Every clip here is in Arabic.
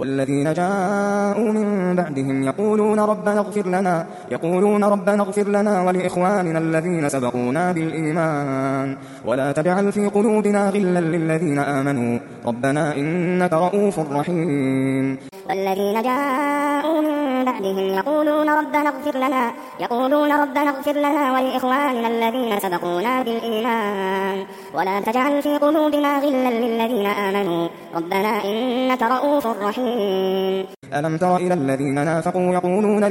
والذين جاءوا من بعدهم يقولون ربنا اغفر لنا ولإخواننا الذين سبقونا بالإيمان ولا تجعل في قلوبنا غلا للذين آمنوا ربنا إنك رؤوف رحيم. والذين جاءوا من بعدهم يقولون ربنا اغفر لنا ولإخواننا الذين سبقونا بالإيمان ولا تجعل في قلوبنا غلا للذين آمنوا ربنا إنك رؤوف رحيم. ألم تر إلى الذين نافقوا يقولون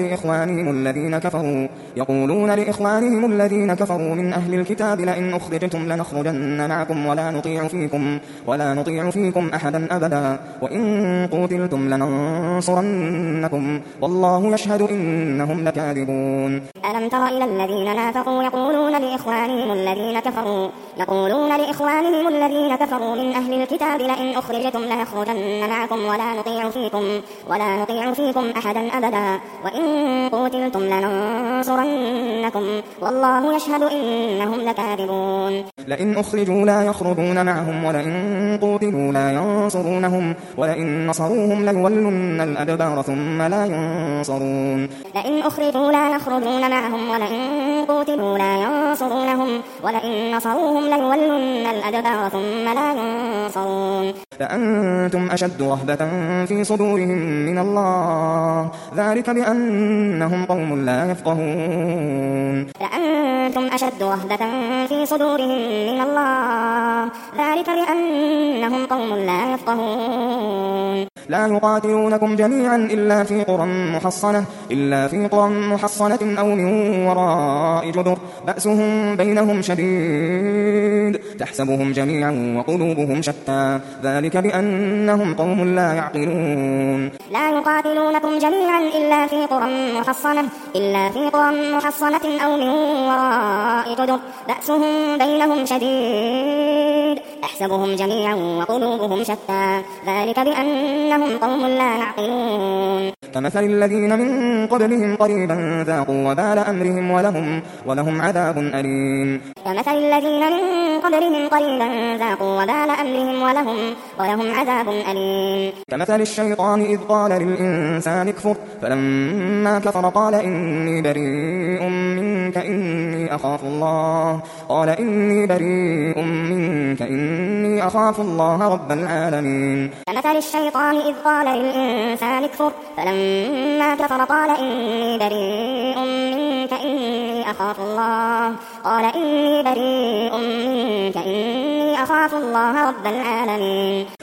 لإخوانهم الذين كفروا من أهل الكتاب لئن أخرجتم لنخرجن معكم ولا نطيع فيكم أحدا أبدا وإن قتلتم لننصرنكم والله يشهد إنهم لكاذبون. ألم تر إلى الذين نافقوا يقولون لإخوانهم الذين كفروا من أهل الكتاب لئن أخرجتم لنخرجن معكم ولا نطيع فيكم أحدا أبدا وإن قتلتم لننصرنكم والله يشهد إنهم لكاذبون. لئن أخرجوا لا يخرجون معهم ولئن قتلوا لا ينصرونهم ولئن نصروهم ليولن الأدبار ثم لا ينصرون. لئن أخرجوا لا يخرجون معهم ولئن قتلوا لا ينصرونهم ولئن نصروهم ليولن الأدبار ثم لا ينصرون. لأنتم أشد رهبة في صدورهم من الله ذلك بأنهم قوم لا يفقهون. لأنتم أشد رهبة في صدورهم من الله ذلك بأنهم قوم لا يفقهون. لا يقاتلونكم جميعا إلا في قرى محصنة أو من وراء جدر بأسهم بينهم شديد تحسبهم جميعا وقلوبهم شتى ذلك بأنهم قوم لا يعقلون. لا يقاتلونكم جميعا إلا في قرى محصنة أو من وراء جدر بأسهم بينهم شديد تحسبهم جميعا وقلوبهم شتى ذلك بأنهم قوم لا يعقلون. كمثل الذين من قبلهم قريبا ذاقوا وبال أمرهم ولهم عذاب أليم. كمثل الذين من قبلهم قريبا ذاقوا وبال أمرهم ولهم عذاب أليم. كمثل الشيطان إذ قال للإنسان اكفر فلما كفر قال إني بريء منك إني أخاف الله رب العالمين. كمثل الشيطان إذ قال للإنسان اكفر فلما كفر قال إني بريء منك إني أخاف الله رب العالمين.